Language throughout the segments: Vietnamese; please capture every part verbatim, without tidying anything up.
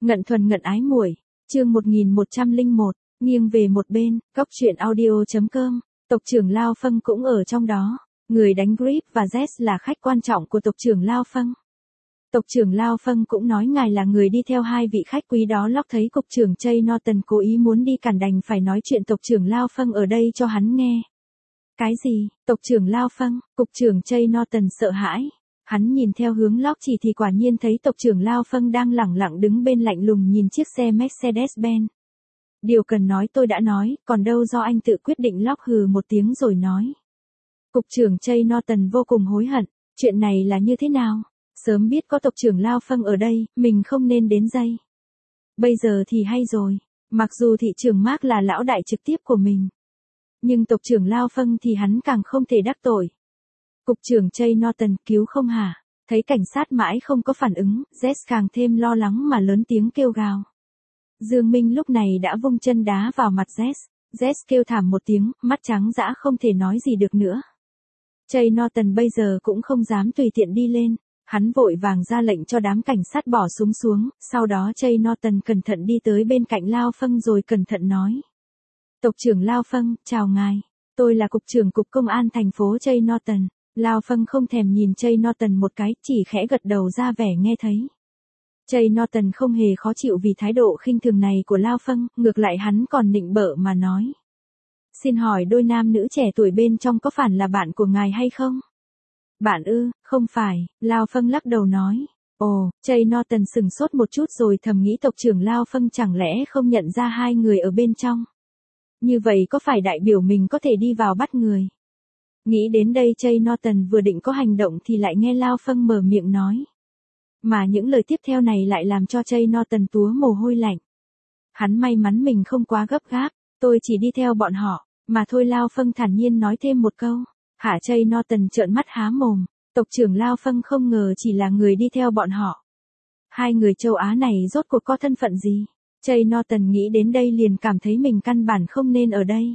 Ngận thuần ngận ái muội, chương một nghìn một trăm lẻ một, nghiêng về một bên, góc truyện audio.com, tộc trưởng Lao Phâng cũng ở trong đó, người đánh grip và Z là khách quan trọng của tộc trưởng Lao Phâng. Tộc trưởng Lao Phâng cũng nói ngài là người đi theo hai vị khách quý đó lóc thấy cục trưởng Jay Norton cố ý muốn đi cản đành phải nói chuyện tộc trưởng Lao Phâng ở đây cho hắn nghe. Cái gì, tộc trưởng Lao Phâng, cục trưởng Jay Norton sợ hãi. Hắn nhìn theo hướng lóc chỉ thì quả nhiên thấy tộc trưởng Lao Phâng đang lẳng lặng đứng bên lạnh lùng nhìn chiếc xe Mercedes-Benz. Điều cần nói tôi đã nói, còn đâu do anh tự quyết định, lóc hừ một tiếng rồi nói. Cục trưởng Jay Norton vô cùng hối hận, chuyện này là như thế nào? Sớm biết có tộc trưởng Lao Phâng ở đây, mình không nên đến dây. Bây giờ thì hay rồi, mặc dù thị trưởng Mark là lão đại trực tiếp của mình. Nhưng tộc trưởng Lao Phâng thì hắn càng không thể đắc tội. Cục trưởng Jay Norton, cứu không hả? Thấy cảnh sát mãi không có phản ứng, Jess càng thêm lo lắng mà lớn tiếng kêu gào. Dương Minh lúc này đã vung chân đá vào mặt Jess. Jess kêu thảm một tiếng, mắt trắng dã không thể nói gì được nữa. Jay Norton bây giờ cũng không dám tùy tiện đi lên. Hắn vội vàng ra lệnh cho đám cảnh sát bỏ súng xuống, sau đó Jay Norton cẩn thận đi tới bên cạnh Lao Phâng rồi cẩn thận nói. Tộc trưởng Lao Phâng, chào ngài. Tôi là cục trưởng cục công an thành phố Jay Norton. Lao Phâng không thèm nhìn Jay Norton một cái, chỉ khẽ gật đầu ra vẻ nghe thấy. Jay Norton không hề khó chịu vì thái độ khinh thường này của Lao Phâng, ngược lại hắn còn nịnh bợ mà nói. Xin hỏi đôi nam nữ trẻ tuổi bên trong có phải là bạn của ngài hay không? Bạn ư, không phải, Lao Phâng lắc đầu nói. Ồ, Jay Norton sừng sốt một chút rồi thầm nghĩ tộc trưởng Lao Phâng chẳng lẽ không nhận ra hai người ở bên trong. Như vậy có phải đại biểu mình có thể đi vào bắt người? Nghĩ đến đây Jay Norton vừa định có hành động thì lại nghe Lao Phâng mở miệng nói. Mà những lời tiếp theo này lại làm cho Jay Norton túa mồ hôi lạnh. Hắn may mắn mình không quá gấp gáp, tôi chỉ đi theo bọn họ, mà thôi. Lao Phâng thản nhiên nói thêm một câu. Hả? Jay Norton trợn mắt há mồm, tộc trưởng Lao Phâng không ngờ chỉ là người đi theo bọn họ. Hai người châu Á này rốt cuộc có thân phận gì? Jay Norton nghĩ đến đây liền cảm thấy mình căn bản không nên ở đây.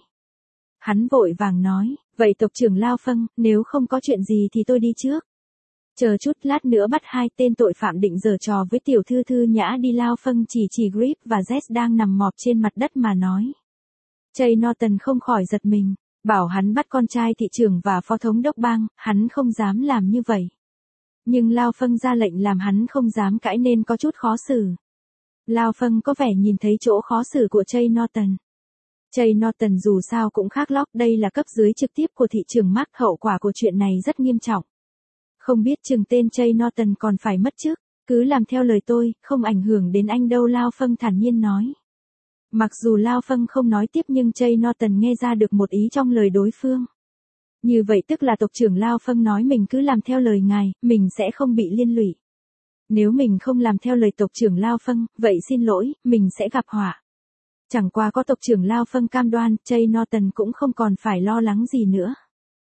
Hắn vội vàng nói, vậy tộc trưởng Lao Phâng, nếu không có chuyện gì thì tôi đi trước. Chờ chút lát nữa bắt hai tên tội phạm định giở trò với tiểu thư Thư Nhã đi. Lao Phâng chỉ chỉ Grip và Jess đang nằm mọp trên mặt đất mà nói. Jay Norton không khỏi giật mình, bảo hắn bắt con trai thị trưởng và phó thống đốc bang, hắn không dám làm như vậy. Nhưng Lao Phâng ra lệnh làm hắn không dám cãi nên có chút khó xử. Lao Phâng có vẻ nhìn thấy chỗ khó xử của Jay Norton. Jay Norton dù sao cũng khác lóc, đây là cấp dưới trực tiếp của thị trưởng Mark, hậu quả của chuyện này rất nghiêm trọng. Không biết chừng tên Jay Norton còn phải mất chức, cứ làm theo lời tôi, không ảnh hưởng đến anh đâu. Lao Phâng thản nhiên nói. Mặc dù Lao Phâng không nói tiếp nhưng Jay Norton nghe ra được một ý trong lời đối phương. Như vậy tức là tộc trưởng Lao Phâng nói mình cứ làm theo lời ngài, mình sẽ không bị liên lụy. Nếu mình không làm theo lời tộc trưởng Lao Phâng, vậy xin lỗi, mình sẽ gặp họa. Chẳng qua có tộc trưởng Lao Phâng cam đoan, Jay Norton cũng không còn phải lo lắng gì nữa.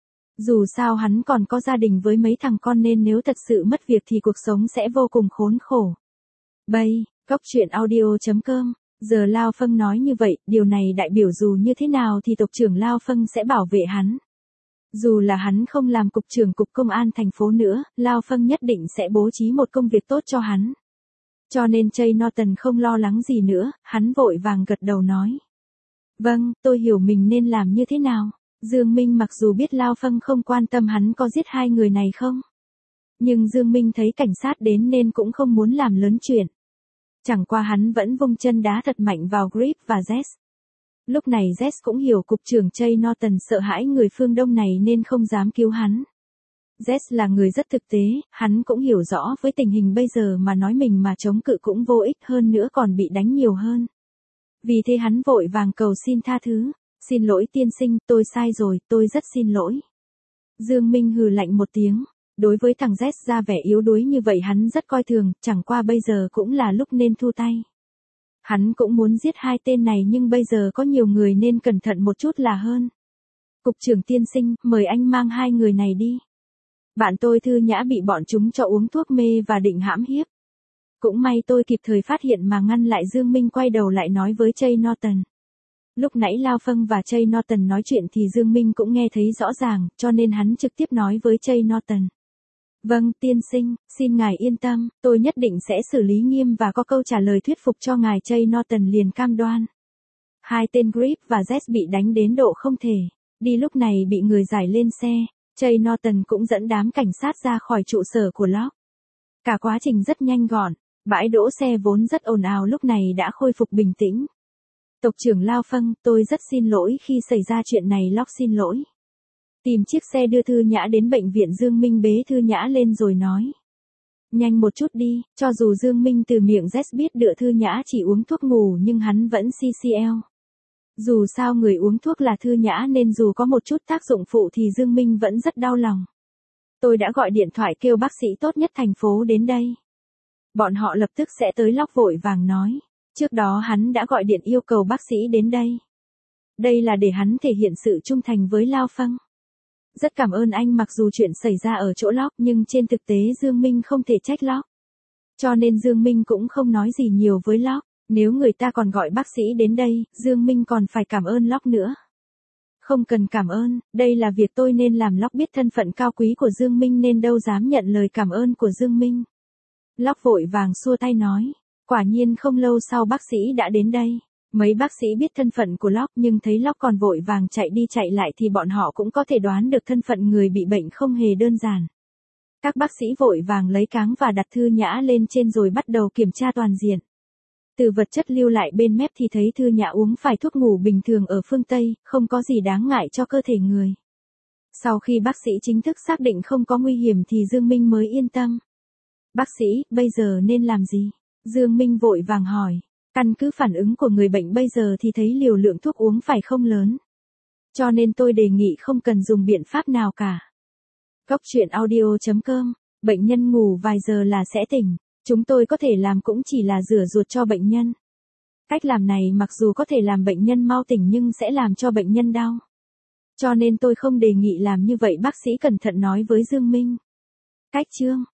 Dù sao hắn còn có gia đình với mấy thằng con nên nếu thật sự mất việc thì cuộc sống sẽ vô cùng khốn khổ. Bây, góc truyện audio.com, giờ Lao Phâng nói như vậy, điều này đại biểu dù như thế nào thì tộc trưởng Lao Phâng sẽ bảo vệ hắn. Dù là hắn không làm cục trưởng cục công an thành phố nữa, Lao Phâng nhất định sẽ bố trí một công việc tốt cho hắn. Cho nên Jay Norton không lo lắng gì nữa, hắn vội vàng gật đầu nói. Vâng, tôi hiểu mình nên làm như thế nào. Dương Minh mặc dù biết Lao Phâng không quan tâm hắn có giết hai người này không. Nhưng Dương Minh thấy cảnh sát đến nên cũng không muốn làm lớn chuyện. Chẳng qua hắn vẫn vung chân đá thật mạnh vào Grip và Jess. Lúc này Jess cũng hiểu cục trưởng Jay Norton sợ hãi người phương Đông này nên không dám cứu hắn. Jess là người rất thực tế, hắn cũng hiểu rõ với tình hình bây giờ mà nói mình mà chống cự cũng vô ích, hơn nữa còn bị đánh nhiều hơn. Vì thế hắn vội vàng cầu xin tha thứ. Xin lỗi tiên sinh, tôi sai rồi, tôi rất xin lỗi. Dương Minh hừ lạnh một tiếng. Đối với thằng Jess ra vẻ yếu đuối như vậy hắn rất coi thường, chẳng qua bây giờ cũng là lúc nên thu tay. Hắn cũng muốn giết hai tên này nhưng bây giờ có nhiều người nên cẩn thận một chút là hơn. Cục trưởng tiên sinh, mời anh mang hai người này đi. Bạn tôi Thư Nhã bị bọn chúng cho uống thuốc mê và định hãm hiếp. Cũng may tôi kịp thời phát hiện mà ngăn lại. Dương Minh quay đầu lại nói với Jay Norton. Lúc nãy Lao Phâng và Jay Norton nói chuyện thì Dương Minh cũng nghe thấy rõ ràng, cho nên hắn trực tiếp nói với Jay Norton. Vâng, tiên sinh, xin ngài yên tâm, tôi nhất định sẽ xử lý nghiêm và có câu trả lời thuyết phục cho ngài. Jay Norton liền cam đoan. Hai tên Grip và Jess bị đánh đến độ không thể đi, lúc này bị người giải lên xe. Jay Norton cũng dẫn đám cảnh sát ra khỏi trụ sở của Locke. Cả quá trình rất nhanh gọn, bãi đỗ xe vốn rất ồn ào lúc này đã khôi phục bình tĩnh. Tộc trưởng Lao Phâng, tôi rất xin lỗi khi xảy ra chuyện này. Locke xin lỗi. Tìm chiếc xe đưa Thư Nhã đến bệnh viện. Dương Minh bế Thư Nhã lên rồi nói. Nhanh một chút đi. Cho dù Dương Minh từ miệng Jess biết được Thư Nhã chỉ uống thuốc ngủ nhưng hắn vẫn xê xê lờ. Dù sao người uống thuốc là Thư Nhã nên dù có một chút tác dụng phụ thì Dương Minh vẫn rất đau lòng. Tôi đã gọi điện thoại kêu bác sĩ tốt nhất thành phố đến đây. Bọn họ lập tức sẽ tới. Locke vội vàng nói. Trước đó hắn đã gọi điện yêu cầu bác sĩ đến đây. Đây là để hắn thể hiện sự trung thành với Lao Phâng. Rất cảm ơn anh. Mặc dù chuyện xảy ra ở chỗ Locke nhưng trên thực tế Dương Minh không thể trách Locke. Cho nên Dương Minh cũng không nói gì nhiều với Locke. Nếu người ta còn gọi bác sĩ đến đây, Dương Minh còn phải cảm ơn Locke nữa. Không cần cảm ơn, đây là việc tôi nên làm. Locke biết thân phận cao quý của Dương Minh nên đâu dám nhận lời cảm ơn của Dương Minh. Locke vội vàng xua tay nói. Quả nhiên không lâu sau bác sĩ đã đến đây. Mấy bác sĩ biết thân phận của Locke nhưng thấy Locke còn vội vàng chạy đi chạy lại thì bọn họ cũng có thể đoán được thân phận người bị bệnh không hề đơn giản. Các bác sĩ vội vàng lấy cáng và đặt Thư Nhã lên trên rồi bắt đầu kiểm tra toàn diện. Từ vật chất lưu lại bên mép thì thấy Thư Nhã uống phải thuốc ngủ bình thường ở phương Tây, không có gì đáng ngại cho cơ thể người. Sau khi bác sĩ chính thức xác định không có nguy hiểm thì Dương Minh mới yên tâm. Bác sĩ, bây giờ nên làm gì? Dương Minh vội vàng hỏi. Căn cứ phản ứng của người bệnh bây giờ thì thấy liều lượng thuốc uống phải không lớn. Cho nên tôi đề nghị không cần dùng biện pháp nào cả. Góc truyện audio chấm com. Bệnh nhân ngủ vài giờ là sẽ tỉnh. Chúng tôi có thể làm cũng chỉ là rửa ruột cho bệnh nhân. Cách làm này mặc dù có thể làm bệnh nhân mau tỉnh nhưng sẽ làm cho bệnh nhân đau. Cho nên tôi không đề nghị làm như vậy. Bác sĩ cẩn thận nói với Dương Minh. Cách chương